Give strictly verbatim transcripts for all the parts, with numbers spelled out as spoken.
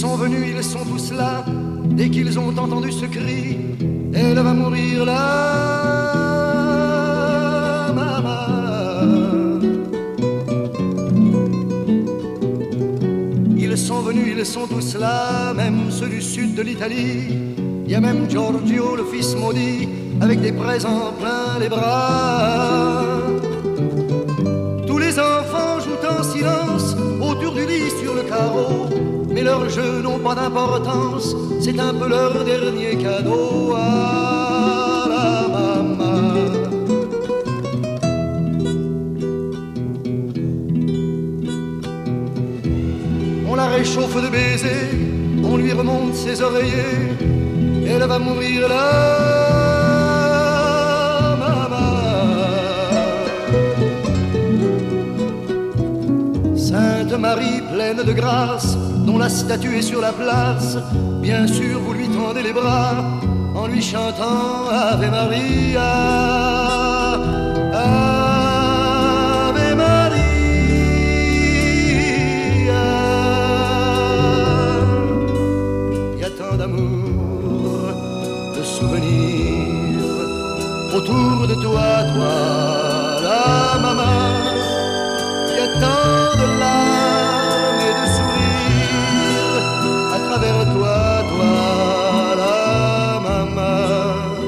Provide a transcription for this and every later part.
sont venus, ils sont tous là. Dès qu'ils ont entendu ce cri, elle va mourir là, maman. Ils sont venus, ils sont tous là, même ceux du sud de l'Italie. Il y a même Giorgio, le fils maudit, avec des présents plein les bras. Tous les enfants jouent en silence autour du lit sur le carreau, mais leurs jeux n'ont pas d'importance, c'est un peu leur dernier cadeau à la maman. On la réchauffe de baisers, on lui remonte ses oreillers, elle va mourir là, maman. Sainte Marie pleine de grâce, dont la statue est sur la place, bien sûr vous lui tendez les bras en lui chantant Ave Maria, Ave Maria. Il y a tant d'amour, de souvenirs autour de toi, toi, la maman. Il y a tant de larmes et de sourires à travers toi, toi, la maman.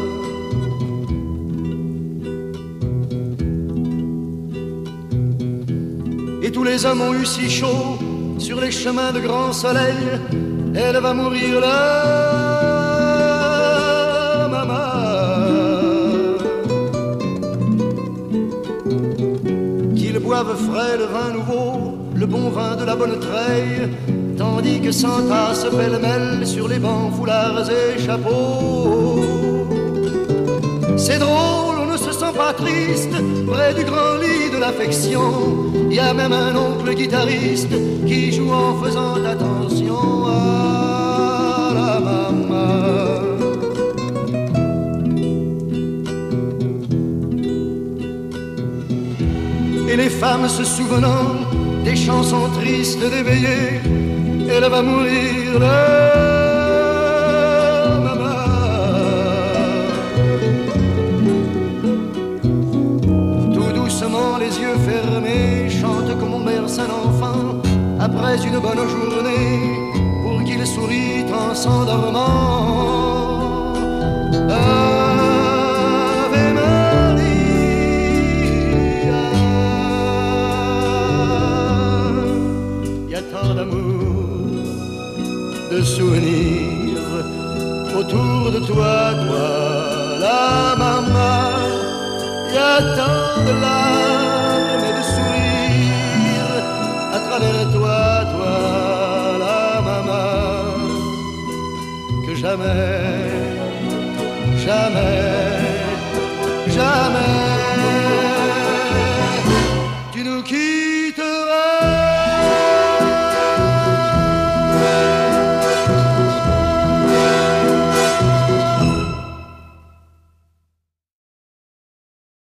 Et tous les hommes ont eu si chaud sur les chemins de grand soleil, elle va mourir là, maman. Qu'ils boivent frais le vin nouveau, le bon vin de la bonne treille, tandis que s'entassent pêle-mêle sur les bancs, foulards et chapeaux. C'est drôle, on ne se sent pas triste près du grand lit de l'affection. Il y a même un oncle guitariste qui joue en faisant attention à la maman. Et les femmes se souvenant des chansons tristes d'éveillé, elle va mourir là, maman. Tout doucement, les yeux fermés, chante comme on berce un enfant après une bonne journée, pour qu'il sourit en s'endormant. Ave Maria. Il y a tant d'amour, de souvenirs autour de toi, toi, la maman. Il y a tant de larmes et de sourires à travers toi, toi, la maman, que jamais, jamais, jamais tu nous quitteras.